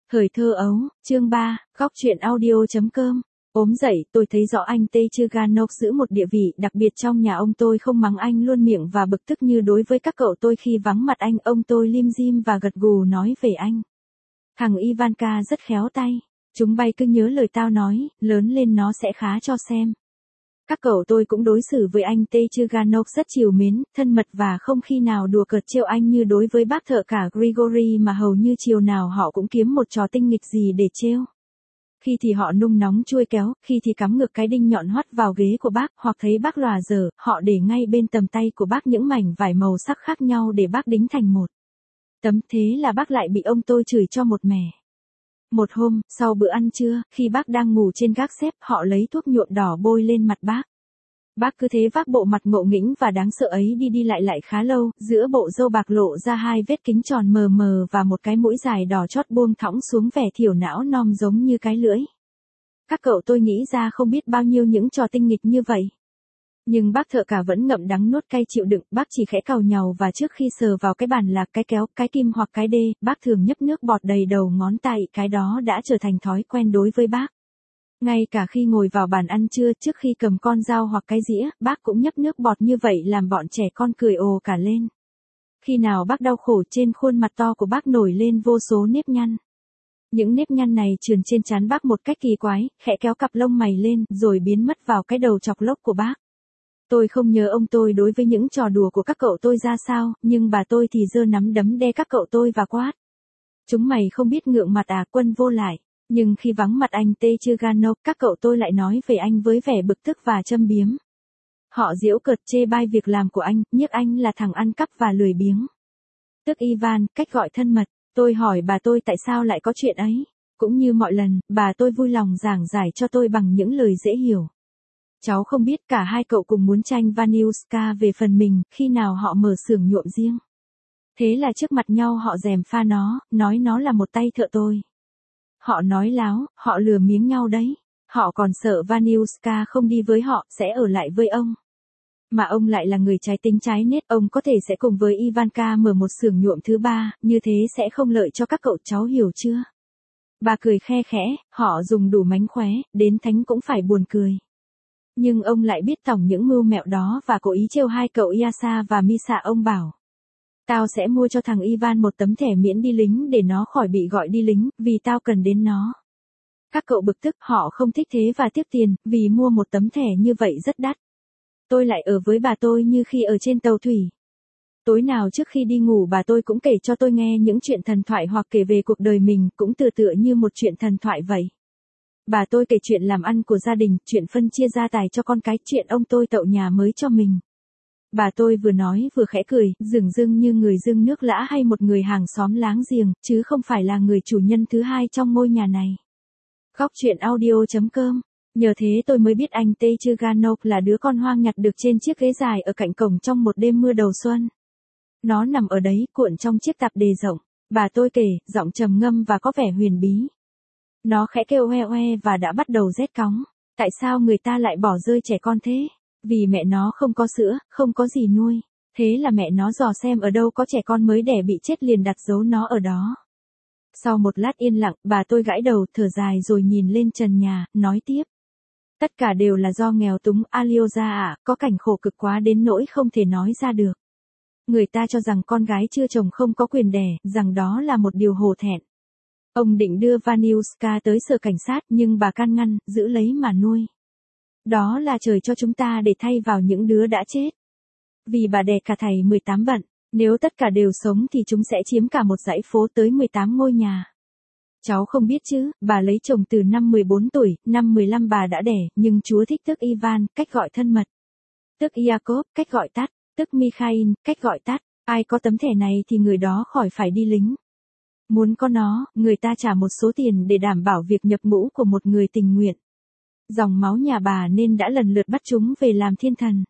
Thời thơ ấu, chương 3, góc truyện audio.com. Ốm dậy, tôi thấy rõ anh Techuganov giữ một địa vị đặc biệt trong nhà ông. Tôi không mắng anh luôn miệng và bực tức như đối với các cậu tôi khi vắng mặt anh. Ông tôi lim dim và gật gù nói về anh. Thằng Ivanka rất khéo tay. Chúng bay cứ nhớ lời tao nói, lớn lên nó sẽ khá cho xem. Các cậu tôi cũng đối xử với anh Techuganov rất trìu mến, thân mật và không khi nào đùa cợt trêu anh như đối với bác thợ cả Grigory, mà hầu như chiều nào họ cũng kiếm một trò tinh nghịch gì để trêu. Khi thì họ nung nóng chuôi kéo, khi thì cắm ngược cái đinh nhọn hoắt vào ghế của bác, hoặc thấy bác lòa dở, họ để ngay bên tầm tay của bác những mảnh vải màu sắc khác nhau để bác đính thành một tấm. Thế là bác lại bị ông tôi chửi cho một mẻ. Một hôm, sau bữa ăn trưa, khi bác đang ngủ trên gác xếp, họ lấy thuốc nhuộm đỏ bôi lên mặt bác. Bác cứ thế vác bộ mặt ngộ nghĩnh và đáng sợ ấy đi lại khá lâu, giữa bộ râu bạc lộ ra hai vết kính tròn mờ mờ và một cái mũi dài đỏ chót buông thõng xuống, vẻ thiểu não non giống như cái lưỡi. Các cậu tôi nghĩ ra không biết bao nhiêu những trò tinh nghịch như vậy. Nhưng bác thợ cả vẫn ngậm đắng nuốt cay chịu đựng. Bác chỉ khẽ càu nhàu và trước khi sờ vào cái bàn lạc, cái kéo, cái kim hoặc cái đê, bác thường nhấp nước bọt đầy đầu ngón tay. Cái đó đã trở thành thói quen đối với bác. Ngay cả khi ngồi vào bàn ăn trưa, trước khi cầm con dao hoặc cái dĩa, bác cũng nhấp nước bọt như vậy, làm bọn trẻ con cười ồ cả lên. Khi nào bác đau khổ, trên khuôn mặt to của bác nổi lên vô số nếp nhăn. Những nếp nhăn này trườn trên trán bác một cách kỳ quái, khẽ kéo cặp lông mày lên, rồi biến mất vào cái đầu chọc lốc của bác. Tôi không nhớ ông tôi đối với những trò đùa của các cậu tôi ra sao, nhưng bà tôi thì giơ nắm đấm đe các cậu tôi và quát. Chúng mày không biết ngượng mặt à, quân vô lại. Nhưng khi vắng mặt anh Techuganov, các cậu tôi lại nói về anh với vẻ bực tức và châm biếm. Họ giễu cợt chê bai việc làm của anh, nhiếc anh là thằng ăn cắp và lười biếng. Tức Ivan, cách gọi thân mật. Tôi hỏi bà tôi tại sao lại có chuyện ấy. Cũng như mọi lần, bà tôi vui lòng giảng giải cho tôi bằng những lời dễ hiểu. Cháu không biết, cả hai cậu cùng muốn tranh Vaniushka về phần mình, khi nào họ mở xưởng nhuộm riêng. Thế là trước mặt nhau họ gièm pha nó, nói nó là một tay thợ tôi. Họ nói láo, họ lừa miếng nhau đấy. Họ còn sợ Vaniushka không đi với họ, sẽ ở lại với ông. Mà ông lại là người trái tính trái nết, ông có thể sẽ cùng với Ivanka mở một xưởng nhuộm thứ ba, như thế sẽ không lợi cho các cậu, cháu hiểu chưa? Bà cười khe khẽ, họ dùng đủ mánh khóe, đến thánh cũng phải buồn cười. Nhưng ông lại biết tổng những mưu mẹo đó và cố ý trêu hai cậu Yasa và Misa. Ông bảo, tao sẽ mua cho thằng Ivan một tấm thẻ miễn đi lính để nó khỏi bị gọi đi lính, vì tao cần đến nó. Các cậu bực tức, họ không thích thế và tiếc tiền, vì mua một tấm thẻ như vậy rất đắt. Tôi lại ở với bà tôi như khi ở trên tàu thủy. Tối nào trước khi đi ngủ bà tôi cũng kể cho tôi nghe những chuyện thần thoại hoặc kể về cuộc đời mình, cũng tựa như một chuyện thần thoại vậy. Bà tôi kể chuyện làm ăn của gia đình, chuyện phân chia gia tài cho con cái, chuyện ông tôi tậu nhà mới cho mình. Bà tôi vừa nói vừa khẽ cười, dửng dưng như người dưng nước lã hay một người hàng xóm láng giềng, chứ không phải là người chủ nhân thứ hai trong ngôi nhà này. Góc truyện audio.com. Nhờ thế tôi mới biết anh Techuganov là đứa con hoang nhặt được trên chiếc ghế dài ở cạnh cổng trong một đêm mưa đầu xuân. Nó nằm ở đấy, cuộn trong chiếc tạp dề rộng. Bà tôi kể, giọng trầm ngâm và có vẻ huyền bí. Nó khẽ kêu oe oe và đã bắt đầu rét cóng. Tại sao người ta lại bỏ rơi trẻ con thế? Vì mẹ nó không có sữa, không có gì nuôi. Thế là mẹ nó dò xem ở đâu có trẻ con mới đẻ bị chết liền đặt giấu nó ở đó. Sau một lát yên lặng, bà tôi gãi đầu, thở dài rồi nhìn lên trần nhà, nói tiếp. Tất cả đều là do nghèo túng, Alyosha ạ, có cảnh khổ cực quá đến nỗi không thể nói ra được. Người ta cho rằng con gái chưa chồng không có quyền đẻ, rằng đó là một điều hổ thẹn. Ông định đưa Vaniushka tới sở cảnh sát, nhưng bà can ngăn, giữ lấy mà nuôi. Đó là trời cho chúng ta để thay vào những đứa đã chết. Vì bà đẻ cả thảy 18 bận, nếu tất cả đều sống thì chúng sẽ chiếm cả một dãy phố tới 18 ngôi nhà. Cháu không biết chứ, bà lấy chồng từ năm 14 tuổi, năm 15 bà đã đẻ, nhưng Chúa thích tức Ivan, cách gọi thân mật. Tức Yakov, cách gọi tắt, tức Mikhail, cách gọi tắt. Ai có tấm thẻ này thì người đó khỏi phải đi lính. Muốn có nó, người ta trả một số tiền để đảm bảo việc nhập ngũ của một người tình nguyện. Dòng máu nhà bà nên đã lần lượt bắt chúng về làm thiên thần.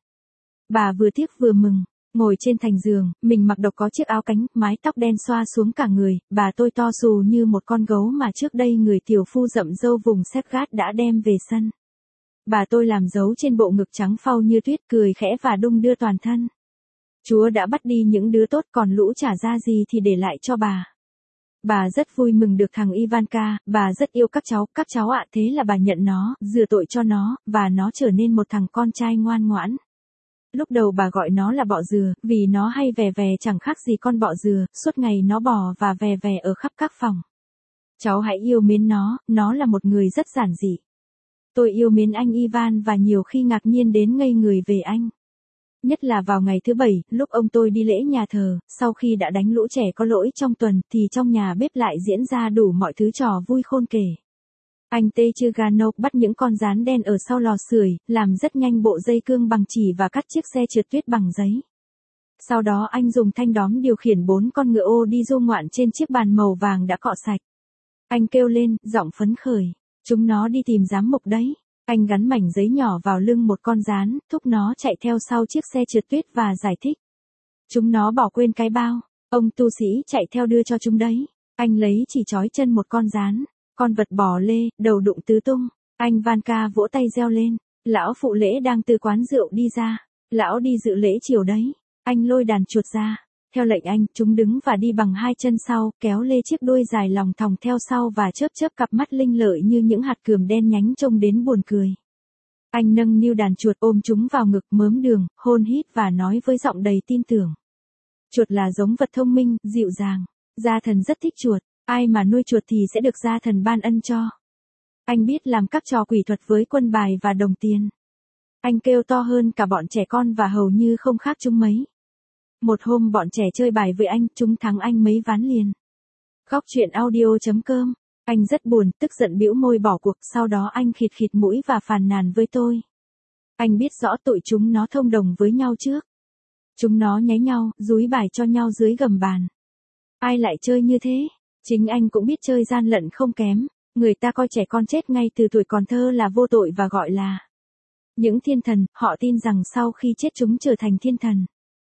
Bà vừa tiếc vừa mừng, ngồi trên thành giường, mình mặc độc có chiếc áo cánh, mái tóc đen xoa xuống cả người, bà tôi to xù như một con gấu mà trước đây người tiểu phu rậm râu vùng Sepgat đã đem về sân. Bà tôi làm dấu trên bộ ngực trắng phau như tuyết, cười khẽ và đung đưa toàn thân. Chúa đã bắt đi những đứa tốt, còn lũ chả ra gì thì để lại cho bà. Bà rất vui mừng được thằng Ivanka, bà rất yêu các cháu ạ, thế là bà nhận nó, rửa tội cho nó, và nó trở nên một thằng con trai ngoan ngoãn. Lúc đầu bà gọi nó là bọ dừa, vì nó hay vè vè chẳng khác gì con bọ dừa, suốt ngày nó bò và vè vè ở khắp các phòng. Cháu hãy yêu mến nó là một người rất giản dị. Tôi yêu mến anh Ivan và nhiều khi ngạc nhiên đến ngây người về anh. Nhất là vào ngày thứ Bảy, lúc ông tôi đi lễ nhà thờ, sau khi đã đánh lũ trẻ có lỗi trong tuần, thì trong nhà bếp lại diễn ra đủ mọi thứ trò vui khôn kể. Anh Techuganov bắt những con gián đen ở sau lò sưởi, làm rất nhanh bộ dây cương bằng chỉ và cắt chiếc xe trượt tuyết bằng giấy. Sau đó anh dùng thanh đóm điều khiển 4 con ngựa ô đi du ngoạn trên chiếc bàn màu vàng đã cọ sạch. Anh kêu lên, giọng phấn khởi. Chúng nó đi tìm giám mục đấy. Anh gắn mảnh giấy nhỏ vào lưng một con gián, thúc nó chạy theo sau chiếc xe trượt tuyết và giải thích. Chúng nó bỏ quên cái bao. Ông tu sĩ chạy theo đưa cho chúng đấy. Anh lấy chỉ trói chân một con gián. Con vật bò lê, đầu đụng tứ tung. Anh Vanka vỗ tay reo lên. Lão phụ lễ đang từ quán rượu đi ra. Lão đi dự lễ chiều đấy. Anh lôi đàn chuột ra. Theo lệnh anh, chúng đứng và đi bằng 2 chân sau, kéo lê chiếc đuôi dài lòng thòng theo sau và chớp chớp cặp mắt linh lợi như những hạt cườm đen nhánh trông đến buồn cười. Anh nâng niu đàn chuột ôm chúng vào ngực mớm đường, hôn hít và nói với giọng đầy tin tưởng. Chuột là giống vật thông minh, dịu dàng. Gia thần rất thích chuột, ai mà nuôi chuột thì sẽ được gia thần ban ân cho. Anh biết làm các trò quỷ thuật với quân bài và đồng tiền. Anh kêu to hơn cả bọn trẻ con và hầu như không khác chúng mấy. Một hôm bọn trẻ chơi bài với anh, chúng thắng anh mấy ván liền. Góc truyện audio.com. Anh rất buồn, tức giận bĩu môi bỏ cuộc, sau đó anh khịt khịt mũi và phàn nàn với tôi. Anh biết rõ tụi chúng nó thông đồng với nhau trước. Chúng nó nháy nhau, dúi bài cho nhau dưới gầm bàn. Ai lại chơi như thế? Chính anh cũng biết chơi gian lận không kém. Người ta coi trẻ con chết ngay từ tuổi còn thơ là vô tội và gọi là những thiên thần, họ tin rằng sau khi chết chúng trở thành thiên thần.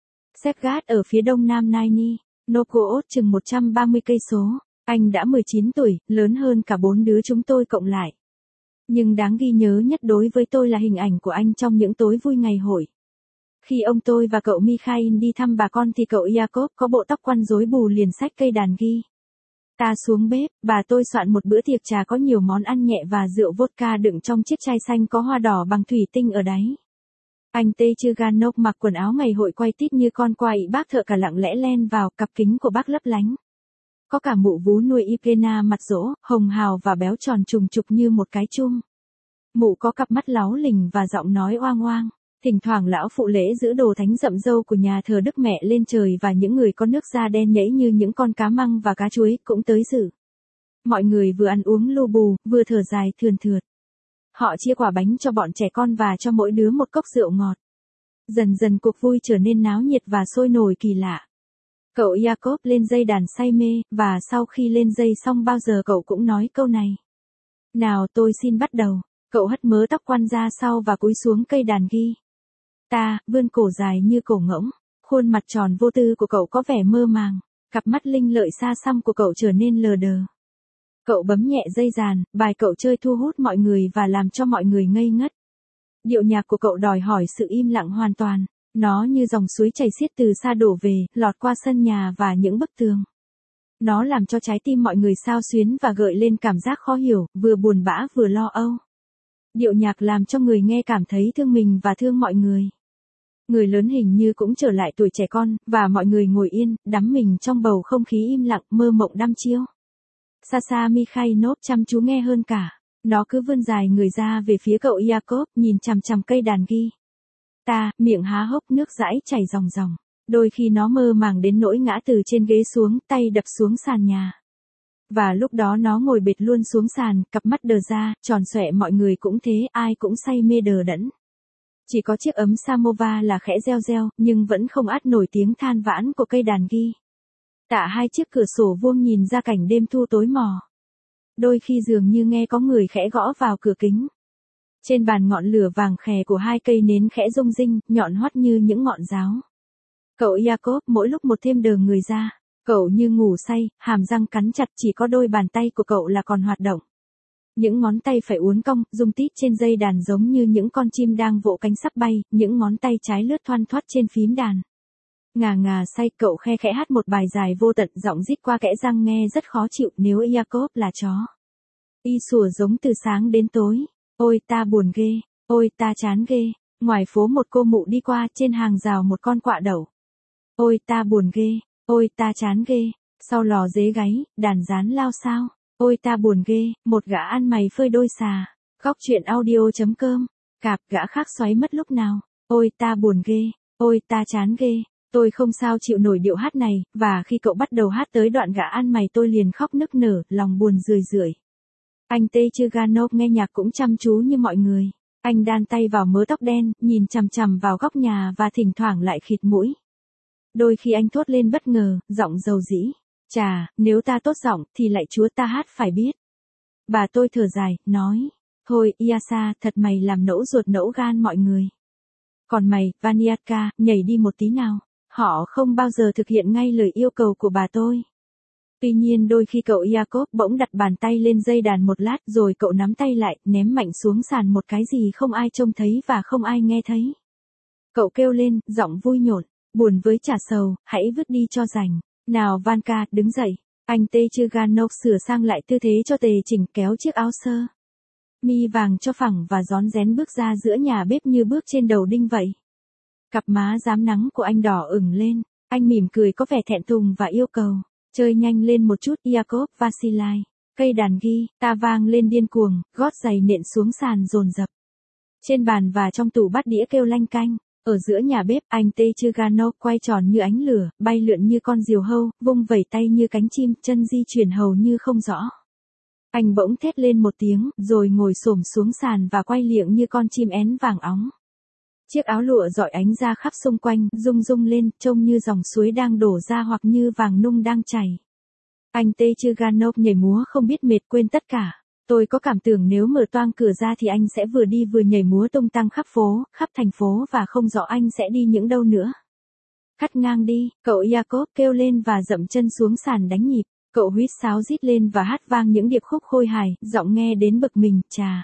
Sepgat ở phía đông nam Naini, Nokoot chừng 130 cây số. Anh đã 19 tuổi, lớn hơn cả 4 đứa chúng tôi cộng lại. Nhưng đáng ghi nhớ nhất đối với tôi là hình ảnh của anh trong những tối vui ngày hội. Khi ông tôi và cậu Mikhail đi thăm bà con thì cậu Yakov có bộ tóc quăn rối bù liền xách cây đàn ghi. Ta xuống bếp, bà tôi soạn một bữa tiệc trà có nhiều món ăn nhẹ và rượu vodka đựng trong chiếc chai xanh có hoa đỏ bằng thủy tinh ở đáy. Anh Techuganov mặc quần áo ngày hội quay tít như con quay, bác thợ cả lặng lẽ len vào, cặp kính của bác lấp lánh. Có cả mụ vú nuôi Ipena mặt rỗ, hồng hào và béo tròn trùng trục như một cái chum. Mụ có cặp mắt láu lình và giọng nói oang oang. Thỉnh thoảng lão phụ lễ giữ đồ thánh dậm dâu của nhà thờ Đức Mẹ lên trời và những người có nước da đen nhẫy như những con cá măng và cá chuối cũng tới dự. Mọi người vừa ăn uống lu bù, vừa thở dài thườn thượt. Họ chia quả bánh cho bọn trẻ con và cho mỗi đứa một cốc rượu ngọt. Dần dần cuộc vui trở nên náo nhiệt và sôi nổi kỳ lạ. Cậu Yakov lên dây đàn say mê, và sau khi lên dây xong bao giờ cậu cũng nói câu này. Nào tôi xin bắt đầu. Cậu hất mớ tóc quăn ra sau và cúi xuống cây đàn ghi. Ta, vươn cổ dài như cổ ngỗng. Khuôn mặt tròn vô tư của cậu có vẻ mơ màng. Cặp mắt linh lợi xa xăm của cậu trở nên lờ đờ. Cậu bấm nhẹ dây đàn, bài cậu chơi thu hút mọi người và làm cho mọi người ngây ngất. Điệu nhạc của cậu đòi hỏi sự im lặng hoàn toàn. Nó như dòng suối chảy xiết từ xa đổ về, lọt qua sân nhà và những bức tường. Nó làm cho trái tim mọi người xao xuyến và gợi lên cảm giác khó hiểu, vừa buồn bã vừa lo âu. Điệu nhạc làm cho người nghe cảm thấy thương mình và thương mọi người. Người lớn hình như cũng trở lại tuổi trẻ con, và mọi người ngồi yên, đắm mình trong bầu không khí im lặng, mơ mộng đăm chiêu. Sasha Mikhailov chăm chú nghe hơn cả. Nó cứ vươn dài người ra về phía cậu Yakov, nhìn chằm chằm cây đàn ghi. Ta, miệng há hốc nước dãi chảy ròng ròng. Đôi khi nó mơ màng đến nỗi ngã từ trên ghế xuống, tay đập xuống sàn nhà. Và lúc đó nó ngồi bệt luôn xuống sàn, cặp mắt đờ ra, tròn xoẹ, mọi người cũng thế, ai cũng say mê đờ đẫn. Chỉ có chiếc ấm samovar là khẽ reo reo, nhưng vẫn không át nổi tiếng than vãn của cây đàn ghi. Tạ hai chiếc cửa sổ vuông nhìn ra cảnh đêm thu tối mò. Đôi khi dường như nghe có người khẽ gõ vào cửa kính. Trên bàn ngọn lửa vàng khè của 2 cây nến khẽ rung rinh, nhọn hoắt như những ngọn giáo. Cậu Yakov mỗi lúc một thêm đờ người ra. Cậu như ngủ say, hàm răng cắn chặt, chỉ có đôi bàn tay của cậu là còn hoạt động. Những ngón tay phải uốn cong, rung tít trên dây đàn giống như những con chim đang vỗ cánh sắp bay, những ngón tay trái lướt thoăn thoắt trên phím đàn. Ngà ngà say, cậu khe khẽ hát một bài dài vô tận, giọng rít qua kẽ răng nghe rất khó chịu. Nếu Jacob là chó, y sủa giống từ sáng đến tối. Ôi ta buồn ghê, ôi ta chán ghê. Ngoài phố một cô mụ đi qua, trên hàng rào một con quạ đậu. Ôi ta buồn ghê, ôi ta chán ghê. Sau lò dế gáy, đàn rán lao sao. Ôi ta buồn ghê, một gã ăn mày phơi đôi xà. Góc chuyện audio.com. Cạp gã khác xoáy mất lúc nào. Ôi ta buồn ghê, ôi ta chán ghê. Tôi không sao chịu nổi điệu hát này, và khi cậu bắt đầu hát tới đoạn gã ăn mày tôi liền khóc nức nở, lòng buồn rười rượi. Anh Techuganov nghe nhạc cũng chăm chú như mọi người. Anh đan tay vào mớ tóc đen, nhìn chằm chằm vào góc nhà và thỉnh thoảng lại khịt mũi. Đôi khi anh thốt lên bất ngờ, giọng dầu dĩ. Chà, nếu ta tốt giọng, thì lạy chúa ta hát phải biết. Bà tôi thở dài, nói. Thôi, Iasa, thật mày làm nẫu ruột nẫu gan mọi người. Còn mày, Vaniatka, nhảy đi một tí nào. Họ không bao giờ thực hiện ngay lời yêu cầu của bà tôi. Tuy nhiên đôi khi cậu Jacob bỗng đặt bàn tay lên dây đàn một lát rồi cậu nắm tay lại, ném mạnh xuống sàn một cái gì không ai trông thấy và không ai nghe thấy. Cậu kêu lên, giọng vui nhộn, buồn với chả sầu, hãy vứt đi cho rảnh. Nào Vanka, đứng dậy. Anh Techuganov sửa sang lại tư thế cho tề chỉnh, kéo chiếc áo sơ mi vàng cho phẳng và rón rén bước ra giữa nhà bếp như bước trên đầu đinh vậy. Cặp má rám nắng của anh đỏ ửng lên, anh mỉm cười có vẻ thẹn thùng và yêu cầu. Chơi nhanh lên một chút, Jacob Vasilai. Cây đàn guitar vang lên điên cuồng, gót giày nện xuống sàn dồn dập. Trên bàn và trong tủ bát đĩa kêu lanh canh. Ở giữa nhà bếp, anh Techuganov quay tròn như ánh lửa, bay lượn như con diều hâu, vung vẩy tay như cánh chim, chân di chuyển hầu như không rõ. Anh bỗng thét lên một tiếng, rồi ngồi xổm xuống sàn và quay liệng như con chim én vàng óng. Chiếc áo lụa rọi ánh ra khắp xung quanh, rung rung lên, trông như dòng suối đang đổ ra hoặc như vàng nung đang chảy. Anh Techuganov nhảy múa không biết mệt, quên tất cả. Tôi có cảm tưởng nếu mở toang cửa ra thì anh sẽ vừa đi vừa nhảy múa tung tăng khắp phố, khắp thành phố và không rõ anh sẽ đi những đâu nữa. Cắt ngang đi, cậu Jacob kêu lên và dậm chân xuống sàn đánh nhịp. Cậu huýt sáo rít lên và hát vang những điệp khúc khôi hài, giọng nghe đến bực mình, chà.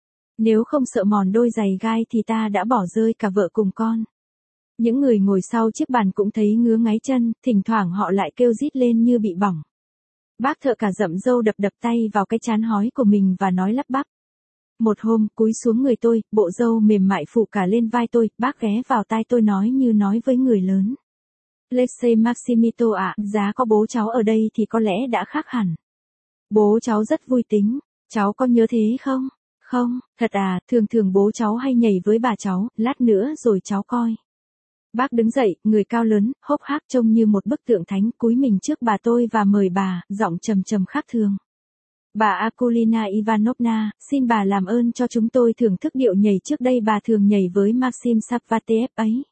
Nếu không sợ mòn đôi giày gai thì ta đã bỏ rơi cả vợ cùng con. Những người ngồi sau chiếc bàn cũng thấy ngứa ngáy chân, thỉnh thoảng họ lại kêu rít lên như bị bỏng. Bác thợ cả dậm râu đập đập tay vào cái trán hói của mình và nói lắp bắp. Một hôm, cúi xuống người tôi, bộ râu mềm mại phủ cả lên vai tôi, bác ghé vào tai tôi nói như nói với người lớn. Alexei Maximito ạ, giá có bố cháu ở đây thì có lẽ đã khác hẳn. Bố cháu rất vui tính, cháu có nhớ thế không? Không, thật à, thường thường bố cháu hay nhảy với bà cháu, lát nữa rồi cháu coi. Bác đứng dậy, người cao lớn, hốc hác trông như một bức tượng thánh, cúi mình trước bà tôi và mời bà, giọng trầm trầm khác thường. Bà Akulina Ivanovna, xin bà làm ơn cho chúng tôi thưởng thức điệu nhảy trước đây bà thường nhảy với Maxim Safateev ấy.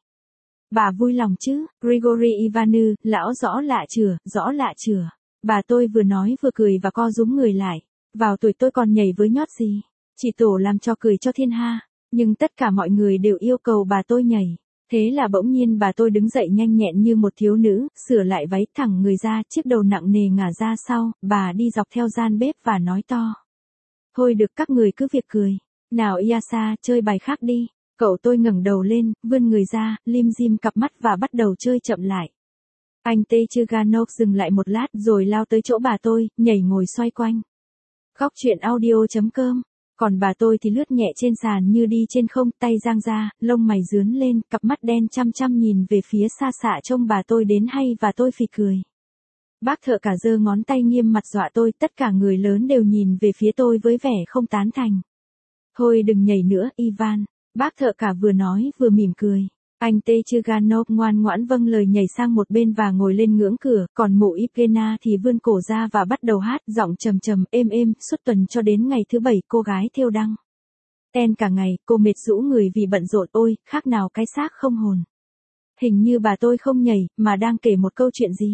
Bà vui lòng chứ, Grigory Ivanu, lão rõ lạ chửa, rõ lạ chửa. Bà tôi vừa nói vừa cười và co rúm người lại. Vào tuổi tôi còn nhảy với nhót gì. Chỉ tổ làm cho cười cho thiên ha. Nhưng tất cả mọi người đều yêu cầu bà tôi nhảy. Thế là bỗng nhiên bà tôi đứng dậy nhanh nhẹn như một thiếu nữ, sửa lại váy thẳng người ra, chiếc đầu nặng nề ngả ra sau, bà đi dọc theo gian bếp và nói to. Thôi được các người cứ việc cười. Nào Iasa, chơi bài khác đi. Cậu tôi ngẩng đầu lên, vươn người ra, lim dim cặp mắt và bắt đầu chơi chậm lại. Anh Techuganov dừng lại một lát rồi lao tới chỗ bà tôi, nhảy ngồi xoay quanh. Góc chuyện audio.com. Còn bà tôi thì lướt nhẹ trên sàn như đi trên không, tay giang ra, lông mày rướn lên, cặp mắt đen chăm chăm nhìn về phía xa xạ trông bà tôi đến hay và tôi phì cười. Bác thợ cả giơ ngón tay nghiêm mặt dọa tôi, tất cả người lớn đều nhìn về phía tôi với vẻ không tán thành. Thôi đừng nhảy nữa, Ivan. Bác thợ cả vừa nói vừa mỉm cười. Anh Techuganov ngoan ngoãn vâng lời nhảy sang một bên và ngồi lên ngưỡng cửa, còn mụ Evgena thì vươn cổ ra và bắt đầu hát, giọng trầm trầm, êm êm, suốt tuần cho đến ngày thứ 7 cô gái thêu đăng. Ten cả ngày, cô mệt rũ người vì bận rộn, ôi, khác nào cái xác không hồn. Hình như bà tôi không nhảy, mà đang kể một câu chuyện gì.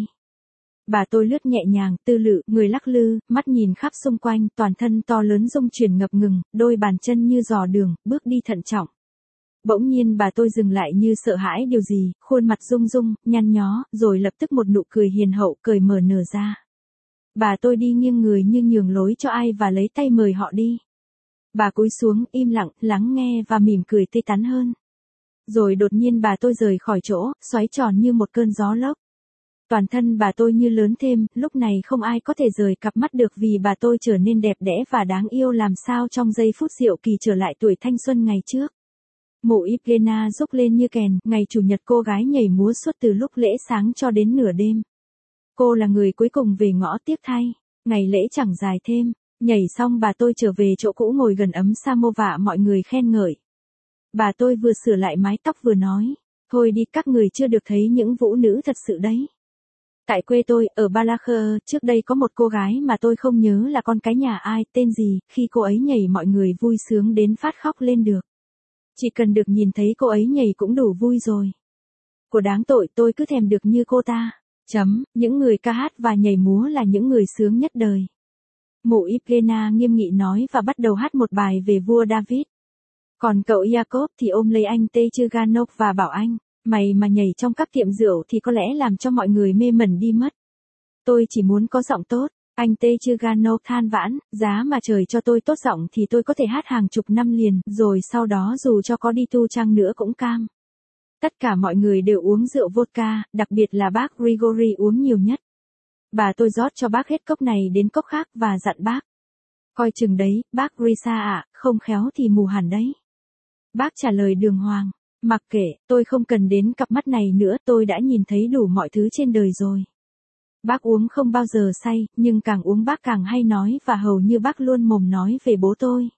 Bà tôi lướt nhẹ nhàng, tư lự, người lắc lư, mắt nhìn khắp xung quanh, toàn thân to lớn rung chuyển ngập ngừng, đôi bàn chân như dò đường, bước đi thận trọng. Bỗng nhiên bà tôi dừng lại như sợ hãi điều gì, khuôn mặt rung rung, nhăn nhó, rồi lập tức một nụ cười hiền hậu cởi mở nở ra. Bà tôi đi nghiêng người như nhường lối cho ai và lấy tay mời họ đi. Bà cúi xuống, im lặng, lắng nghe và mỉm cười tươi tắn hơn. Rồi đột nhiên bà tôi rời khỏi chỗ, xoáy tròn như một cơn gió lốc. Toàn thân bà tôi như lớn thêm, lúc này không ai có thể rời cặp mắt được vì bà tôi trở nên đẹp đẽ và đáng yêu làm sao trong giây phút Diệu Kỳ trở lại tuổi thanh xuân ngày trước. Mụ Evgena rúc lên như kèn, ngày chủ nhật cô gái nhảy múa suốt từ lúc lễ sáng cho đến nửa đêm. Cô là người cuối cùng về ngõ tiếc thay, ngày lễ chẳng dài thêm, nhảy xong bà tôi trở về chỗ cũ ngồi gần ấm samovar mọi người khen ngợi. Bà tôi vừa sửa lại mái tóc vừa nói, thôi đi các người chưa được thấy những vũ nữ thật sự đấy. Tại quê tôi, ở Balakher, trước đây có một cô gái mà tôi không nhớ là con cái nhà ai, tên gì, khi cô ấy nhảy mọi người vui sướng đến phát khóc lên được. Chỉ cần được nhìn thấy cô ấy nhảy cũng đủ vui rồi. Của đáng tội tôi cứ thèm được như cô ta. Những người ca hát và nhảy múa là những người sướng nhất đời. Mụ Evgena nghiêm nghị nói và bắt đầu hát một bài về vua David. Còn cậu Jacob thì ôm lấy anh Techuganov và bảo anh, mày mà nhảy trong các tiệm rượu thì có lẽ làm cho mọi người mê mẩn đi mất. Tôi chỉ muốn có giọng tốt. Anh Techuganov than vãn, giá mà trời cho tôi tốt giọng thì tôi có thể hát hàng chục năm liền, rồi sau đó dù cho có đi tu chăng nữa cũng cam. Tất cả mọi người đều uống rượu vodka, đặc biệt là bác Grigori uống nhiều nhất. Bà tôi rót cho bác hết cốc này đến cốc khác và dặn bác. Coi chừng đấy, bác Grisa ạ, không khéo thì mù hẳn đấy. Bác trả lời đường hoàng, mặc kệ, tôi không cần đến cặp mắt này nữa, tôi đã nhìn thấy đủ mọi thứ trên đời rồi. Bác uống không bao giờ say, nhưng càng uống bác càng hay nói và hầu như bác luôn mồm nói về bố tôi.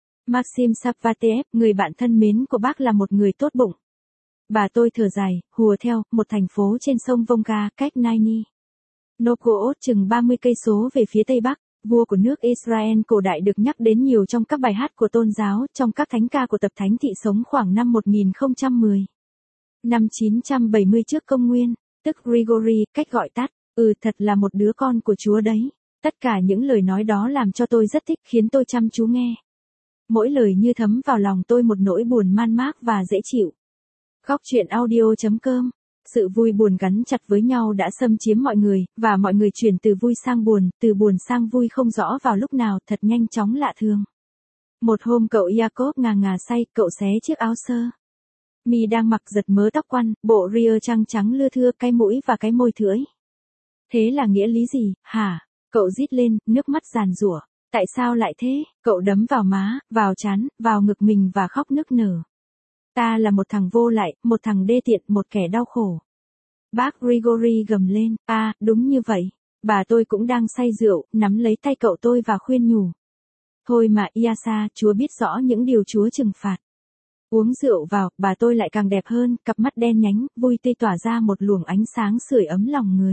Maxim Sapatev, người bạn thân mến của bác là một người tốt bụng. Bà tôi thở dài, hùa theo, một thành phố trên sông Volga, cách Nizhny Novgorod chừng 30 cây số về phía tây bắc. Vua của nước Israel cổ đại được nhắc đến nhiều trong các bài hát của tôn giáo, trong các thánh ca của tập thánh thị sống khoảng năm 1010. Năm 970 trước công nguyên, tức Grigori, cách gọi tắt, thật là một đứa con của Chúa đấy. Tất cả những lời nói đó làm cho tôi rất thích, khiến tôi chăm chú nghe. Mỗi lời như thấm vào lòng tôi một nỗi buồn man mác và dễ chịu. Góc truyện audio.com. Sự vui buồn gắn chặt với nhau đã xâm chiếm mọi người, và mọi người chuyển từ vui sang buồn, từ buồn sang vui không rõ vào lúc nào, thật nhanh chóng lạ thường. Một hôm cậu Jacob ngà say, cậu xé chiếc áo sơ mi đang mặc giật mớ tóc quăn, bộ ria trắng trắng lưa thưa, cái mũi và cái môi thưởi. Thế là nghĩa lý gì, hả? Cậu rít lên, nước mắt giàn giụa. Tại sao lại thế? Cậu đấm vào má, vào trán, vào ngực mình và khóc nức nở. Ta là một thằng vô lại, một thằng đê tiện, một kẻ đau khổ. Bác Grigori gầm lên, đúng như vậy. Bà tôi cũng đang say rượu, nắm lấy tay cậu tôi và khuyên nhủ. Thôi mà Iasa, Chúa biết rõ những điều Chúa trừng phạt. Uống rượu vào, bà tôi lại càng đẹp hơn, cặp mắt đen nhánh, vui tươi tỏa ra một luồng ánh sáng sưởi ấm lòng người.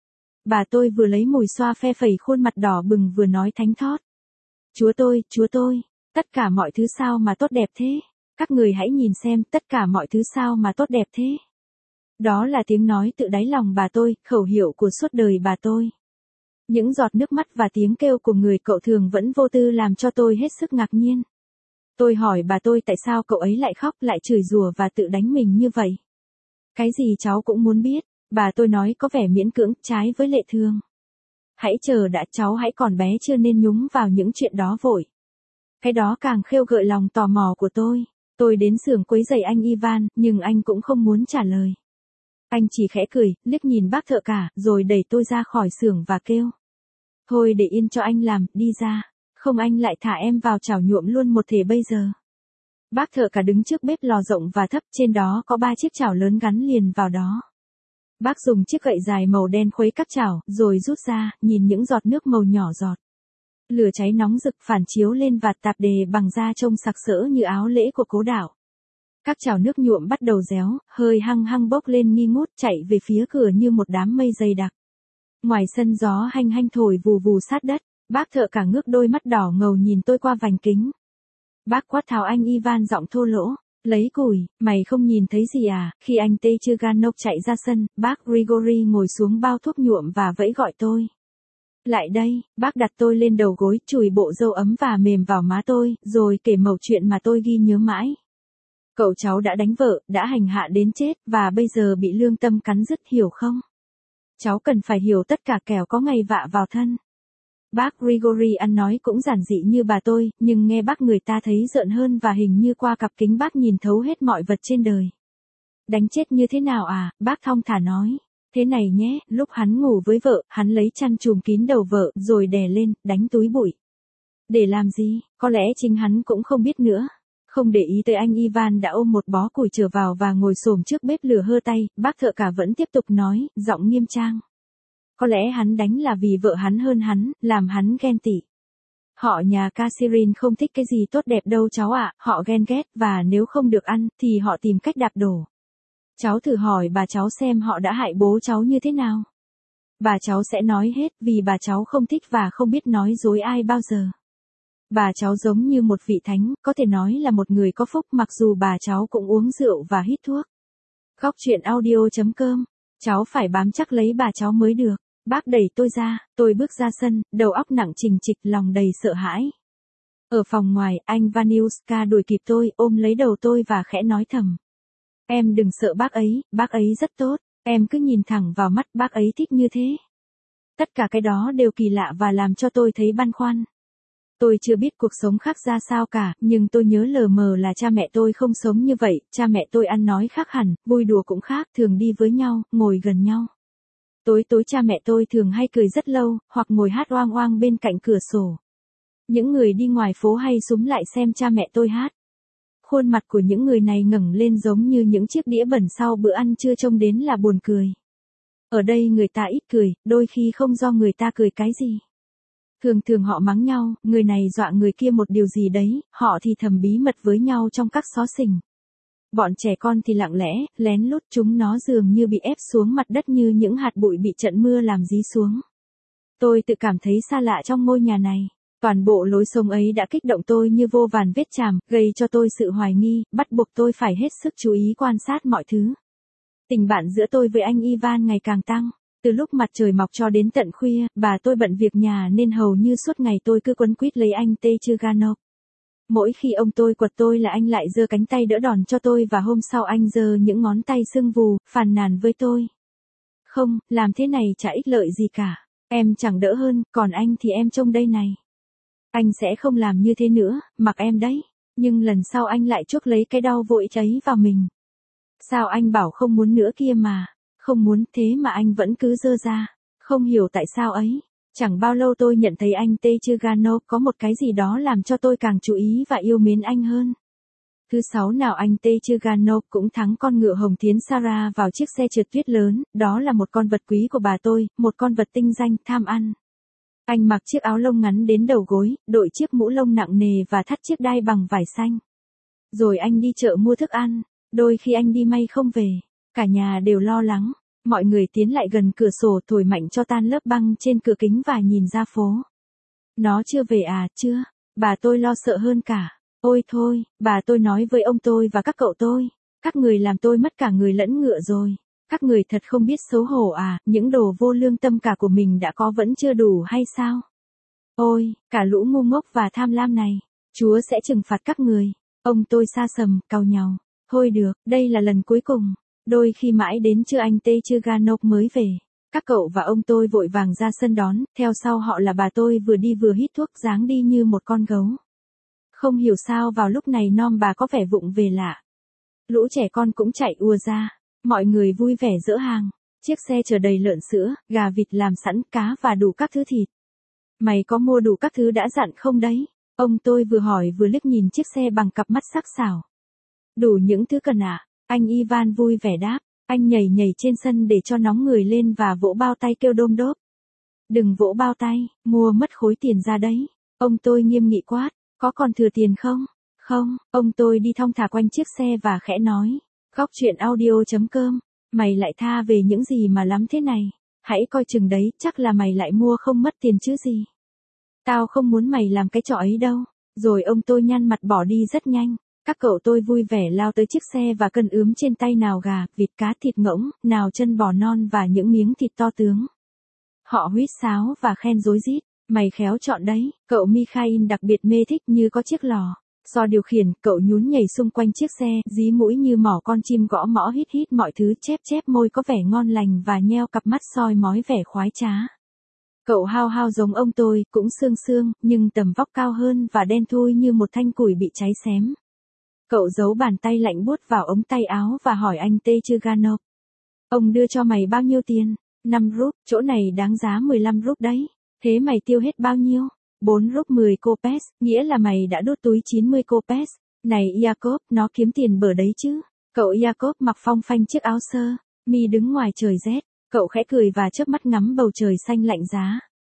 Bà tôi vừa lấy mùi xoa phe phẩy khuôn mặt đỏ bừng vừa nói thánh thót. Chúa tôi, tất cả mọi thứ sao mà tốt đẹp thế? Các người hãy nhìn xem, tất cả mọi thứ sao mà tốt đẹp thế? Đó là tiếng nói tự đáy lòng bà tôi, khẩu hiệu của suốt đời bà tôi. Những giọt nước mắt và tiếng kêu của người cậu thường vẫn vô tư làm cho tôi hết sức ngạc nhiên. Tôi hỏi bà tôi tại sao cậu ấy lại khóc, lại chửi rủa và tự đánh mình như vậy. Cái gì cháu cũng muốn biết, bà tôi nói có vẻ miễn cưỡng, trái với lệ thường. Hãy chờ đã, cháu hãy còn bé chưa nên nhúng vào những chuyện đó vội. Cái đó càng khêu gợi lòng tò mò của tôi. Tôi đến xưởng quấy rầy anh Ivan, nhưng anh cũng không muốn trả lời. Anh chỉ khẽ cười, liếc nhìn bác thợ cả, rồi đẩy tôi ra khỏi xưởng và kêu. Thôi để yên cho anh làm, đi ra. Không anh lại thả em vào chảo nhuộm luôn một thể bây giờ. Bác thợ cả đứng trước bếp lò rộng và thấp, trên đó có 3 chiếc chảo lớn gắn liền vào đó. Bác dùng chiếc gậy dài màu đen khuấy các chảo, rồi rút ra, nhìn những giọt nước màu nhỏ giọt. Lửa cháy nóng rực phản chiếu lên vạt tạp dề bằng da trông sặc sỡ như áo lễ của cố đạo. Các chảo nước nhuộm bắt đầu réo, hơi hăng hăng bốc lên nghi ngút, chạy về phía cửa như một đám mây dày đặc. Ngoài sân gió hanh hanh thổi vù vù sát đất, bác thợ cả ngước đôi mắt đỏ ngầu nhìn tôi qua vành kính. Bác quát tháo anh Ivan giọng thô lỗ, lấy củi, mày không nhìn thấy gì à? Khi anh Techuganov chạy ra sân, bác Grigori ngồi xuống bao thuốc nhuộm và vẫy gọi tôi. Lại đây, bác đặt tôi lên đầu gối, chùi bộ râu ấm và mềm vào má tôi, rồi kể mẩu chuyện mà tôi ghi nhớ mãi. Cậu cháu đã đánh vợ, đã hành hạ đến chết, và bây giờ bị lương tâm cắn rứt, hiểu không? Cháu cần phải hiểu tất cả kẻo có ngày vạ vào thân. Bác Grigori ăn nói cũng giản dị như bà tôi, nhưng nghe bác người ta thấy rợn hơn và hình như qua cặp kính bác nhìn thấu hết mọi vật trên đời. Đánh chết như thế nào à, bác thong thả nói. Thế này nhé, lúc hắn ngủ với vợ, hắn lấy chăn trùm kín đầu vợ, rồi đè lên, đánh túi bụi. Để làm gì, có lẽ chính hắn cũng không biết nữa. Không để ý tới anh Ivan đã ôm một bó củi trở vào và ngồi xổm trước bếp lửa hơ tay, bác thợ cả vẫn tiếp tục nói, giọng nghiêm trang. Có lẽ hắn đánh là vì vợ hắn hơn hắn, làm hắn ghen tị. Họ nhà Catherine không thích cái gì tốt đẹp đâu cháu ạ, họ ghen ghét và nếu không được ăn thì họ tìm cách đạp đổ. Cháu thử hỏi bà cháu xem họ đã hại bố cháu như thế nào. Bà cháu sẽ nói hết vì bà cháu không thích và không biết nói dối ai bao giờ. Bà cháu giống như một vị thánh, có thể nói là một người có phúc mặc dù bà cháu cũng uống rượu và hít thuốc. Góc truyện audio.com. Cháu phải bám chắc lấy bà cháu mới được. Bác đẩy tôi ra, tôi bước ra sân, đầu óc nặng trịch trịch, lòng đầy sợ hãi. Ở phòng ngoài, anh Vaniuska đuổi kịp tôi, ôm lấy đầu tôi và khẽ nói thầm. Em đừng sợ bác ấy rất tốt, em cứ nhìn thẳng vào mắt bác ấy thích như thế. Tất cả cái đó đều kỳ lạ và làm cho tôi thấy băn khoăn. Tôi chưa biết cuộc sống khác ra sao cả, nhưng tôi nhớ lờ mờ là cha mẹ tôi không sống như vậy, cha mẹ tôi ăn nói khác hẳn, vui đùa cũng khác, thường đi với nhau, ngồi gần nhau. Tối tối cha mẹ tôi thường hay cười rất lâu, hoặc ngồi hát oang oang bên cạnh cửa sổ. Những người đi ngoài phố hay súm lại xem cha mẹ tôi hát. Khuôn mặt của những người này ngẩng lên giống như những chiếc đĩa bẩn sau bữa ăn trưa, trông đến là buồn cười. Ở đây người ta ít cười, đôi khi không do người ta cười cái gì. Thường thường họ mắng nhau, người này dọa người kia một điều gì đấy, họ thì thầm bí mật với nhau trong các xó xỉnh. Bọn trẻ con thì lặng lẽ, lén lút, chúng nó dường như bị ép xuống mặt đất như những hạt bụi bị trận mưa làm rí xuống. Tôi tự cảm thấy xa lạ trong ngôi nhà này. Toàn bộ lối sống ấy đã kích động tôi như vô vàn vết chàm, gây cho tôi sự hoài nghi, bắt buộc tôi phải hết sức chú ý quan sát mọi thứ. Tình bạn giữa tôi với anh Ivan ngày càng tăng. Từ lúc mặt trời mọc cho đến tận khuya, bà tôi bận việc nhà nên hầu như suốt ngày tôi cứ quấn quýt lấy anh Techuganov. Mỗi khi ông tôi quật tôi là anh lại giơ cánh tay đỡ đòn cho tôi và hôm sau anh giơ những ngón tay sưng vù, phàn nàn với tôi. Không, làm thế này chả ích lợi gì cả. Em chẳng đỡ hơn, còn anh thì em trông đây này. Anh sẽ không làm như thế nữa, mặc em đấy. Nhưng lần sau anh lại chuốc lấy cái đau vội cháy vào mình. Sao anh bảo không muốn nữa kia mà. Không muốn thế mà anh vẫn cứ dơ ra. Không hiểu tại sao ấy. Chẳng bao lâu tôi nhận thấy anh Techuganov có một cái gì đó làm cho tôi càng chú ý và yêu mến anh hơn. Thứ sáu nào anh Techuganov cũng thắng con ngựa hồng Thiến Sarah vào chiếc xe trượt tuyết lớn, đó là một con vật quý của bà tôi, một con vật tinh danh, tham ăn. Anh mặc chiếc áo lông ngắn đến đầu gối, đội chiếc mũ lông nặng nề và thắt chiếc đai bằng vải xanh. Rồi anh đi chợ mua thức ăn, đôi khi anh đi may không về, cả nhà đều lo lắng. Mọi người tiến lại gần cửa sổ thổi mạnh cho tan lớp băng trên cửa kính và nhìn ra phố. Nó chưa về à, chưa? Bà tôi lo sợ hơn cả. Ôi thôi, bà tôi nói với ông tôi và các cậu tôi. Các người làm tôi mất cả người lẫn ngựa rồi. Các người thật không biết xấu hổ à, những đồ vô lương tâm cả của mình đã có vẫn chưa đủ hay sao? Ôi, cả lũ ngu ngốc và tham lam này. Chúa sẽ trừng phạt các người. Ông tôi sa sầm, cau nhàu. Thôi được, đây là lần cuối cùng. Đôi khi mãi đến trưa anh Techuganov mới về. Các cậu và ông tôi vội vàng ra sân đón, theo sau họ là bà tôi vừa đi vừa hít thuốc dáng đi như một con gấu. Không hiểu sao vào lúc này nom bà có vẻ vụng về lạ. Lũ trẻ con cũng chạy ùa ra, mọi người vui vẻ dỡ hàng. Chiếc xe chở đầy lợn sữa, gà vịt làm sẵn, cá và đủ các thứ thịt. Mày có mua đủ các thứ đã dặn không đấy? Ông tôi vừa hỏi vừa liếc nhìn chiếc xe bằng cặp mắt sắc sảo. Đủ những thứ cần ạ. Anh Ivan vui vẻ đáp, anh nhảy nhảy trên sân để cho nóng người lên và vỗ bao tay kêu đôm đốp. Đừng vỗ bao tay, mua mất khối tiền ra đấy. Ông tôi nghiêm nghị quát, có còn thừa tiền không? Không, ông tôi đi thong thả quanh chiếc xe và khẽ nói, góc truyện audio.com, mày lại tha về những gì mà lắm thế này, hãy coi chừng đấy, chắc là mày lại mua không mất tiền chứ gì. Tao không muốn mày làm cái trò ấy đâu. Rồi ông tôi nhăn mặt bỏ đi rất nhanh. Các cậu tôi vui vẻ lao tới chiếc xe và cân ướm trên tay nào gà, vịt, cá, thịt ngỗng, nào chân bò non và những miếng thịt to tướng. Họ huýt sáo và khen rối rít, mày khéo chọn đấy, cậu Mikhail đặc biệt mê thích như có chiếc lò. Do điều khiển, cậu nhún nhảy xung quanh chiếc xe, dí mũi như mỏ con chim gõ mõ hít hít mọi thứ, chép chép môi có vẻ ngon lành và nheo cặp mắt soi mói vẻ khoái trá. Cậu hao hao giống ông tôi, cũng xương xương, nhưng tầm vóc cao hơn và đen thui như một thanh củi bị cháy xém. Cậu giấu bàn tay lạnh buốt vào ống tay áo và hỏi anh Techuganov. Ông đưa cho mày bao nhiêu tiền? 5 rúp, chỗ này đáng giá 15 rúp đấy. Thế mày tiêu hết bao nhiêu? 4 rúp 10 kopecks, nghĩa là mày đã đốt túi 90 kopecks. Này Yakov, nó kiếm tiền bở đấy chứ. Cậu Yakov mặc phong phanh chiếc áo sơ, mi đứng ngoài trời rét. Cậu khẽ cười và chớp mắt ngắm bầu trời xanh lạnh giá.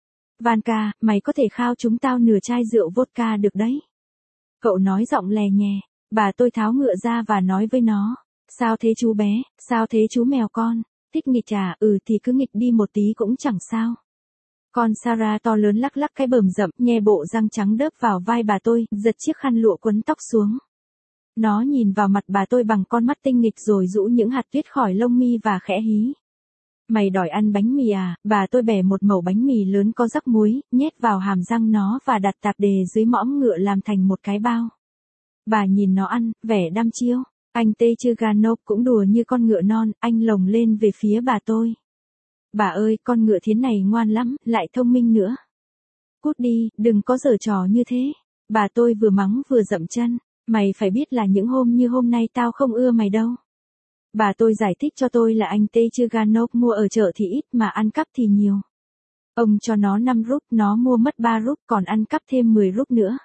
Vanka, mày có thể khao chúng tao nửa chai rượu vodka được đấy. Cậu nói giọng lè nhè. Bà tôi tháo ngựa ra và nói với nó. Sao thế chú bé, sao thế chú mèo con? Thích nghịch à? Thì cứ nghịch đi một tí cũng chẳng sao. Con Sarah to lớn lắc lắc cái bờm rậm, nhe bộ răng trắng đớp vào vai bà tôi, giật chiếc khăn lụa quấn tóc xuống. Nó nhìn vào mặt bà tôi bằng con mắt tinh nghịch rồi rũ những hạt tuyết khỏi lông mi và khẽ hí. Mày đòi ăn bánh mì à? Bà tôi bẻ một mẩu bánh mì lớn có rắc muối, nhét vào hàm răng nó và đặt tạp dề dưới mõm ngựa làm thành một cái bao. Bà nhìn nó ăn, vẻ đăm chiêu. Anh Techuganov cũng đùa như con ngựa non, anh lồng lên về phía bà tôi. Bà ơi, con ngựa thiến này ngoan lắm, lại thông minh nữa. Cút đi, đừng có giở trò như thế. Bà tôi vừa mắng vừa dậm chân. Mày phải biết là những hôm như hôm nay tao không ưa mày đâu. Bà tôi giải thích cho tôi là anh Techuganov mua ở chợ thì ít mà ăn cắp thì nhiều. Ông cho nó 5 rúp, nó mua mất 3 rúp còn ăn cắp thêm 10 rúp nữa.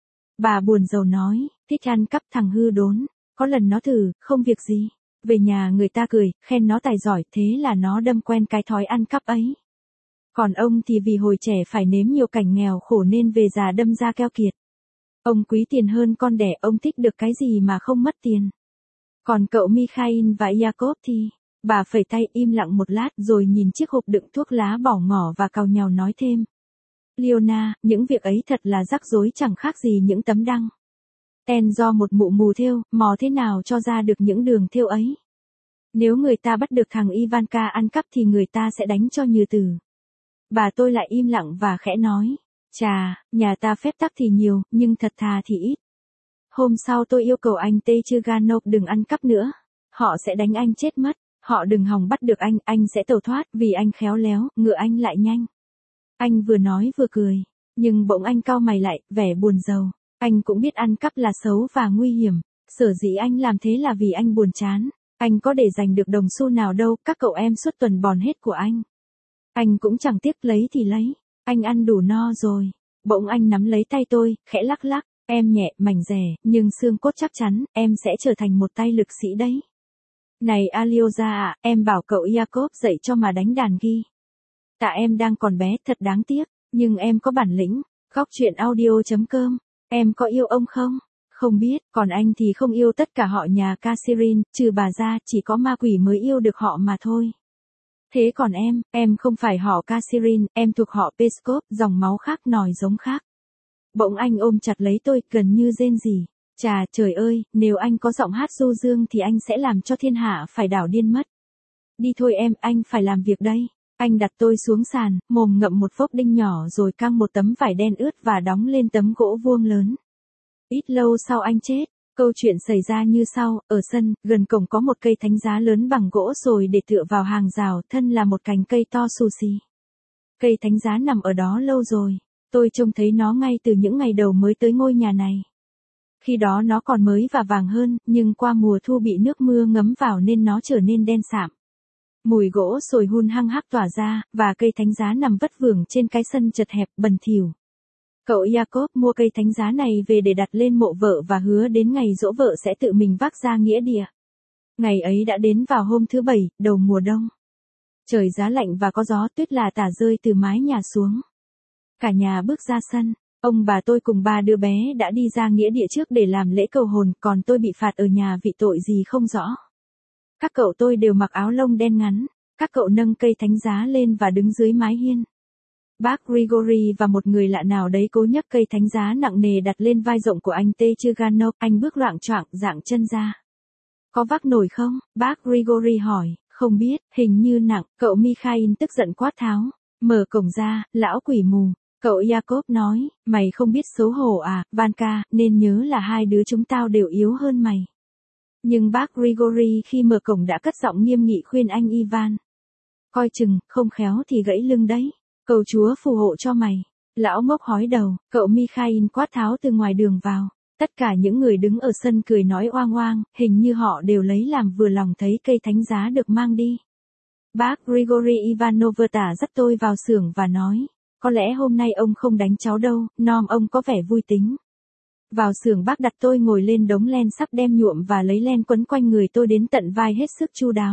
Bà buồn rầu nói, thích ăn cắp thằng hư đốn. Có lần nó thử, không việc gì. Về nhà người ta cười, khen nó tài giỏi, thế là nó đâm quen cái thói ăn cắp ấy. Còn ông thì vì hồi trẻ phải nếm nhiều cảnh nghèo khổ nên về già đâm ra keo kiệt. Ông quý tiền hơn con đẻ, ông thích được cái gì mà không mất tiền. Còn cậu Mikhail và Yakov thì, bà phẩy tay im lặng một lát rồi nhìn chiếc hộp đựng thuốc lá bỏ ngỏ và càu nhàu nói thêm. Leona, những việc ấy thật là rắc rối chẳng khác gì những tấm đăng. Ten do một mụ mù thêu, mò thế nào cho ra được những đường thêu ấy. Nếu người ta bắt được thằng Ivanka ăn cắp thì người ta sẽ đánh cho như tử. Bà tôi lại im lặng và khẽ nói. Chà, nhà ta phép tắc thì nhiều, nhưng thật thà thì ít. Hôm sau tôi yêu cầu anh Techuganov đừng ăn cắp nữa. Họ sẽ đánh anh chết mất. Họ đừng hòng bắt được anh sẽ tẩu thoát vì anh khéo léo, ngựa anh lại nhanh. Anh vừa nói vừa cười. Nhưng bỗng anh cau mày lại, vẻ buồn rầu. Anh cũng biết ăn cắp là xấu và nguy hiểm. Sở dĩ anh làm thế là vì anh buồn chán. Anh có để dành được đồng xu nào đâu, các cậu em suốt tuần bòn hết của anh. Anh cũng chẳng tiếc lấy thì lấy. Anh ăn đủ no rồi. Bỗng anh nắm lấy tay tôi, khẽ lắc lắc. Em nhẹ, mảnh dẻ, nhưng xương cốt chắc chắn, em sẽ trở thành một tay lực sĩ đấy. Này Alyosha ạ, em bảo cậu Yakov dạy cho mà đánh đàn ghi. Tạ em đang còn bé, thật đáng tiếc, nhưng em có bản lĩnh. Góc truyện audio.com. Em có yêu ông không? Không biết, còn anh thì không yêu tất cả họ nhà Kasirin, trừ bà ra, chỉ có ma quỷ mới yêu được họ mà thôi. Thế còn em không phải họ Kasirin, em thuộc họ Peskov, dòng máu khác nòi giống khác. Bỗng anh ôm chặt lấy tôi, gần như rên rỉ. Chà, trời ơi, nếu anh có giọng hát du dương thì anh sẽ làm cho thiên hạ phải đảo điên mất. Đi thôi em, anh phải làm việc đây. Anh đặt tôi xuống sàn, mồm ngậm một phốc đinh nhỏ rồi căng một tấm vải đen ướt và đóng lên tấm gỗ vuông lớn. Ít lâu sau anh chết. Câu chuyện xảy ra như sau, ở sân, gần cổng có một cây thánh giá lớn bằng gỗ sồi để tựa vào hàng rào, thân là một cành cây to xù xì. Cây thánh giá nằm ở đó lâu rồi. Tôi trông thấy nó ngay từ những ngày đầu mới tới ngôi nhà này. Khi đó nó còn mới và vàng hơn, nhưng qua mùa thu bị nước mưa ngấm vào nên nó trở nên đen sạm. Mùi gỗ sồi hun hăng hắc tỏa ra, và cây thánh giá nằm vất vưởng trên cái sân chật hẹp, bẩn thỉu. Cậu Yakov mua cây thánh giá này về để đặt lên mộ vợ và hứa đến ngày giỗ vợ sẽ tự mình vác ra nghĩa địa. Ngày ấy đã đến vào hôm thứ Bảy, đầu mùa đông. Trời giá lạnh và có gió tuyết là tả rơi từ mái nhà xuống. Cả nhà bước ra sân, ông bà tôi cùng 3 đứa bé đã đi ra nghĩa địa trước để làm lễ cầu hồn, còn tôi bị phạt ở nhà vì tội gì không rõ. Các cậu tôi đều mặc áo lông đen ngắn, các cậu nâng cây thánh giá lên và đứng dưới mái hiên. Bác Grigory và một người lạ nào đấy cố nhấc cây thánh giá nặng nề đặt lên vai rộng của anh Techuganov, anh bước loạng choạng dạng chân ra. Có vác nổi không? Bác Grigory hỏi, không biết, hình như nặng, cậu Mikhail tức giận quát tháo. Mở cổng ra, lão quỷ mù. Cậu Yakov nói, mày không biết xấu hổ à, Vanka, nên nhớ là hai đứa chúng tao đều yếu hơn mày. Nhưng bác Grigory khi mở cổng đã cất giọng nghiêm nghị khuyên anh Ivan. Coi chừng, không khéo thì gãy lưng đấy. Cầu Chúa phù hộ cho mày. Lão ngốc hói đầu, cậu Mikhail quát tháo từ ngoài đường vào. Tất cả những người đứng ở sân cười nói oang oang, hình như họ đều lấy làm vừa lòng thấy cây thánh giá được mang đi. Bác Grigory Ivanovich dắt tôi vào xưởng và nói, có lẽ hôm nay ông không đánh cháu đâu, Nom ông có vẻ vui tính. Vào xưởng bác đặt tôi ngồi lên đống len sắp đem nhuộm và lấy len quấn quanh người tôi đến tận vai hết sức chu đáo.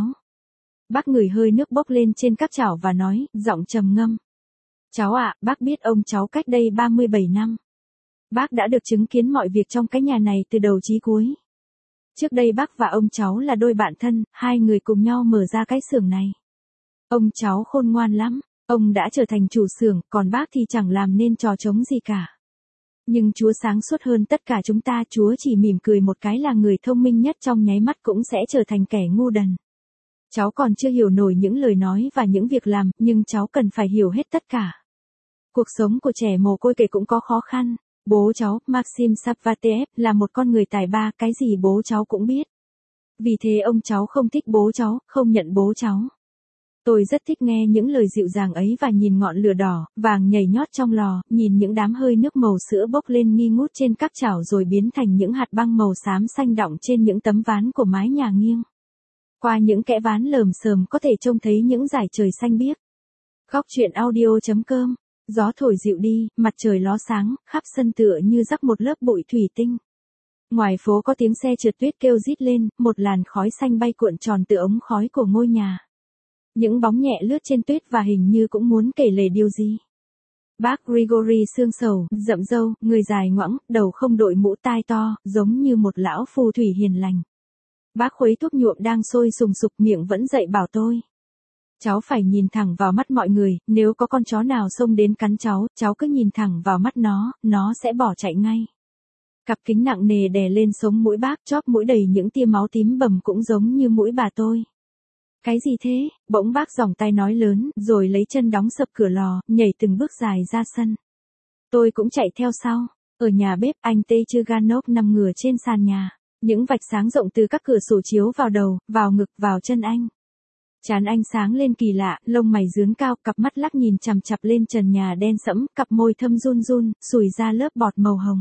Bác ngửi hơi nước bốc lên trên các chảo và nói, giọng trầm ngâm. Cháu ạ, bác biết ông cháu cách đây 37 năm. Bác đã được chứng kiến mọi việc trong cái nhà này từ đầu chí cuối. Trước đây bác và ông cháu là đôi bạn thân, hai người cùng nhau mở ra cái xưởng này. Ông cháu khôn ngoan lắm, ông đã trở thành chủ xưởng, còn bác thì chẳng làm nên trò trống gì cả. Nhưng Chúa sáng suốt hơn tất cả chúng ta, Chúa chỉ mỉm cười một cái là người thông minh nhất trong nháy mắt cũng sẽ trở thành kẻ ngu đần. Cháu còn chưa hiểu nổi những lời nói và những việc làm, nhưng cháu cần phải hiểu hết tất cả. Cuộc sống của trẻ mồ côi kể cũng có khó khăn. Bố cháu, Maxim Safateev, là một con người tài ba, cái gì bố cháu cũng biết. Vì thế ông cháu không thích bố cháu, không nhận bố cháu. Tôi rất thích nghe những lời dịu dàng ấy và nhìn ngọn lửa đỏ, vàng nhảy nhót trong lò, nhìn những đám hơi nước màu sữa bốc lên nghi ngút trên các chảo rồi biến thành những hạt băng màu xám xanh đọng trên những tấm ván của mái nhà nghiêng. Qua những kẽ ván lởm xởm có thể trông thấy những dải trời xanh biếc. Góc truyện audio.com. Gió thổi dịu đi, mặt trời ló sáng, khắp sân tựa như rắc một lớp bụi thủy tinh. Ngoài phố có tiếng xe trượt tuyết kêu rít lên, một làn khói xanh bay cuộn tròn từ ống khói của ngôi nhà. Những bóng nhẹ lướt trên tuyết và hình như cũng muốn kể lể điều gì. Bác Grigory xương sầu, rậm râu, người dài ngoẵng, đầu không đội mũ tai to, giống như một lão phù thủy hiền lành. Bác khuấy thuốc nhuộm đang sôi sùng sục, miệng vẫn dậy bảo tôi. Cháu phải nhìn thẳng vào mắt mọi người, nếu có con chó nào xông đến cắn cháu cứ nhìn thẳng vào mắt nó sẽ bỏ chạy ngay. Cặp kính nặng nề đè lên sống mũi bác, chóp mũi đầy những tia máu tím bầm cũng giống như mũi bà tôi. Cái gì thế? Bỗng bác giòng tay nói lớn, rồi lấy chân đóng sập cửa lò, nhảy từng bước dài ra sân. Tôi cũng chạy theo sau. Ở nhà bếp, anh Techirganov nằm ngửa trên sàn nhà. Những vạch sáng rộng từ các cửa sổ chiếu vào đầu, vào ngực, vào chân anh. Trán anh sáng lên kỳ lạ, lông mày dướn cao, cặp mắt lắc nhìn chằm chặp lên trần nhà đen sẫm, cặp môi thâm run run, sùi ra lớp bọt màu hồng.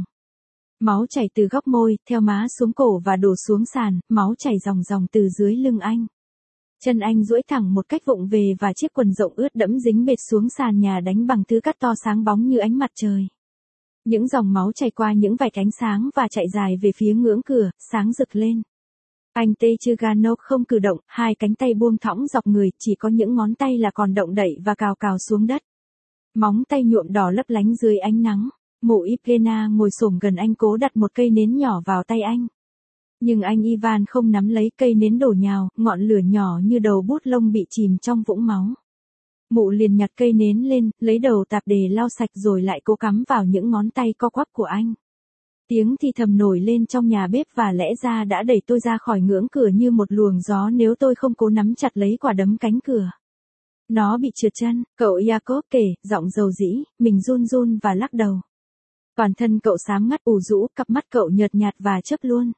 Máu chảy từ góc môi, theo má xuống cổ và đổ xuống sàn, máu chảy ròng ròng từ dưới lưng anh. Chân anh duỗi thẳng một cách vụng về và chiếc quần rộng ướt đẫm dính bệt xuống sàn nhà đánh bằng thứ cát to sáng bóng như ánh mặt trời. Những dòng máu chảy qua những vạch ánh sáng và chạy dài về phía ngưỡng cửa, sáng rực lên. Anh Techirganov không cử động, hai cánh tay buông thõng dọc người, chỉ có những ngón tay là còn động đậy và cào cào xuống đất. Móng tay nhuộm đỏ lấp lánh dưới ánh nắng. Mụ Ivlena ngồi xổm gần anh cố đặt một cây nến nhỏ vào tay anh. Nhưng anh Ivan không nắm lấy, cây nến đổ nhào, ngọn lửa nhỏ như đầu bút lông bị chìm trong vũng máu. Mụ liền nhặt cây nến lên, lấy đầu tạp để lau sạch rồi lại cố cắm vào những ngón tay co quắp của anh. Tiếng thì thầm nổi lên trong nhà bếp và lẽ ra đã đẩy tôi ra khỏi ngưỡng cửa như một luồng gió nếu tôi không cố nắm chặt lấy quả đấm cánh cửa. Nó bị trượt chân, cậu Jacob kể, giọng dầu dĩ, mình run run và lắc đầu. Toàn thân cậu xám ngắt ủ rũ, cặp mắt cậu nhợt nhạt và chớp luôn.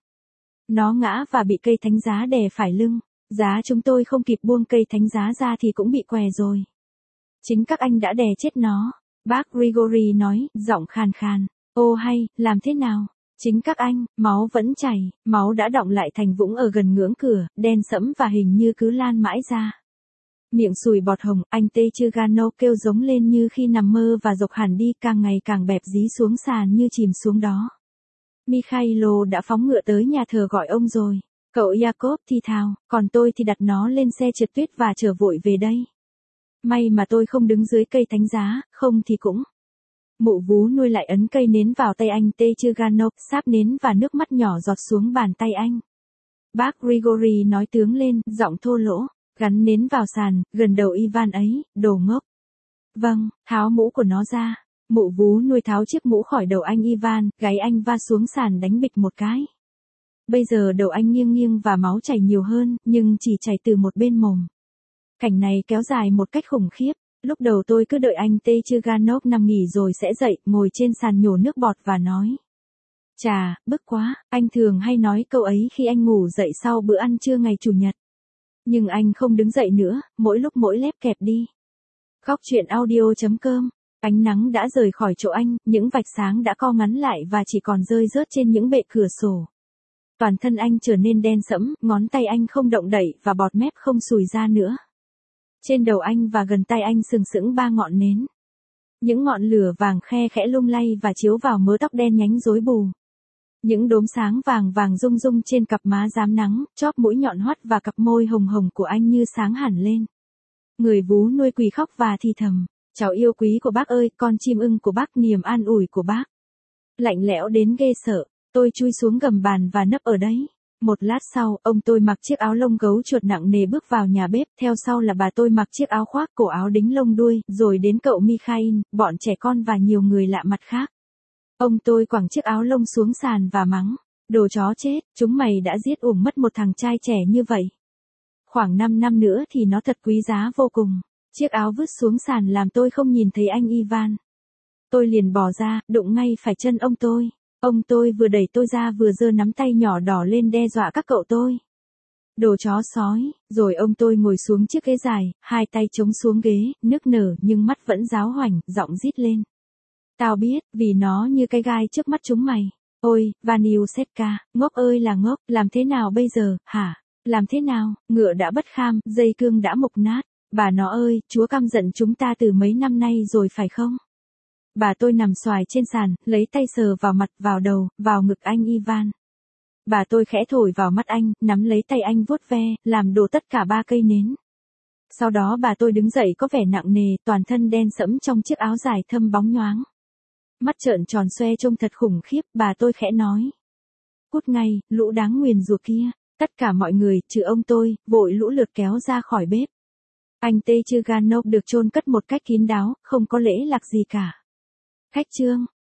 Nó ngã và bị cây thánh giá đè phải lưng. Giá chúng tôi không kịp buông cây thánh giá ra thì cũng bị què rồi. Chính các anh đã đè chết nó. Bác Grigory nói, giọng khàn khàn. Ô hay, làm thế nào? Chính các anh, máu vẫn chảy, máu đã đọng lại thành vũng ở gần ngưỡng cửa, đen sẫm và hình như cứ lan mãi ra. Miệng sùi bọt hồng, anh Techirganov kêu giống lên như khi nằm mơ và dộc hẳn đi, càng ngày càng bẹp dí xuống sàn như chìm xuống đó. Mikhailo đã phóng ngựa tới nhà thờ gọi ông rồi. Cậu Jacob thì thào, còn tôi thì đặt nó lên xe trượt tuyết và trở vội về đây. May mà tôi không đứng dưới cây thánh giá, không thì cũng. Mụ vú nuôi lại ấn cây nến vào tay anh Techirganov, sáp nến và nước mắt nhỏ giọt xuống bàn tay anh. Bác Grigory nói tướng lên, giọng thô lỗ, gắn nến vào sàn, gần đầu Ivan ấy, đồ ngốc. Vâng, tháo mũ của nó ra. Mụ vú nuôi tháo chiếc mũ khỏi đầu anh Ivan, gáy anh va xuống sàn đánh bịch một cái. Bây giờ đầu anh nghiêng nghiêng và máu chảy nhiều hơn, nhưng chỉ chảy từ một bên mồm. Cảnh này kéo dài một cách khủng khiếp. Lúc đầu tôi cứ đợi anh Techirganov nằm nghỉ rồi sẽ dậy, ngồi trên sàn nhổ nước bọt và nói. Chà, bức quá, anh thường hay nói câu ấy khi anh ngủ dậy sau bữa ăn trưa ngày Chủ nhật. Nhưng anh không đứng dậy nữa, mỗi lúc mỗi lép kẹp đi. Góc truyện audio.com Ánh nắng đã rời khỏi chỗ anh, những vạch sáng đã co ngắn lại và chỉ còn rơi rớt trên những bệ cửa sổ. Toàn thân anh trở nên đen sẫm, ngón tay anh không động đậy và bọt mép không sùi ra nữa. Trên đầu anh và gần tay anh sừng sững 3 ngọn nến. Những ngọn lửa vàng khe khẽ lung lay và chiếu vào mớ tóc đen nhánh rối bù. Những đốm sáng vàng vàng rung rung trên cặp má rám nắng, chóp mũi nhọn hoắt và cặp môi hồng hồng của anh như sáng hẳn lên. Người vú nuôi quỳ khóc và thì thầm, cháu yêu quý của bác ơi, con chim ưng của bác, niềm an ủi của bác. Lạnh lẽo đến ghê sợ, tôi chui xuống gầm bàn và nấp ở đấy. Một lát sau, ông tôi mặc chiếc áo lông gấu chuột nặng nề bước vào nhà bếp, theo sau là bà tôi mặc chiếc áo khoác cổ áo đính lông đuôi, rồi đến cậu Mikhail, bọn trẻ con và nhiều người lạ mặt khác. Ông tôi quẳng chiếc áo lông xuống sàn và mắng, đồ chó chết, chúng mày đã giết uổng mất một thằng trai trẻ như vậy. Khoảng 5 năm nữa thì nó thật quý giá vô cùng. Chiếc áo vứt xuống sàn làm tôi không nhìn thấy anh Ivan. Tôi liền bò ra, đụng ngay phải chân ông tôi. Ông tôi vừa đẩy tôi ra vừa giơ nắm tay nhỏ đỏ lên đe dọa các cậu tôi. Đồ chó sói, rồi ông tôi ngồi xuống chiếc ghế dài, hai tay chống xuống ghế, nức nở nhưng mắt vẫn ráo hoảnh, giọng rít lên. Tao biết, vì nó như cái gai trước mắt chúng mày. Ôi, Vaniusetka, ngốc ơi là ngốc, làm thế nào bây giờ, hả? Làm thế nào, ngựa đã bất kham, dây cương đã mục nát. Bà nó ơi, Chúa căm giận chúng ta từ mấy năm nay rồi phải không? Bà tôi nằm xoài trên sàn, lấy tay sờ vào mặt, vào đầu, vào ngực anh Ivan. Bà tôi khẽ thổi vào mắt anh, nắm lấy tay anh vuốt ve, làm đổ tất cả 3 cây nến. Sau đó bà tôi đứng dậy có vẻ nặng nề, toàn thân đen sẫm trong chiếc áo dài thâm bóng nhoáng. Mắt trợn tròn xoe trông thật khủng khiếp, bà tôi khẽ nói. Cút ngay, lũ đáng nguyền rủa kia. Tất cả mọi người, trừ ông tôi, vội lũ lượt kéo ra khỏi bếp. Anh T. Chganov được chôn cất một cách kín đáo, không có lễ lạc gì cả. Khách chương.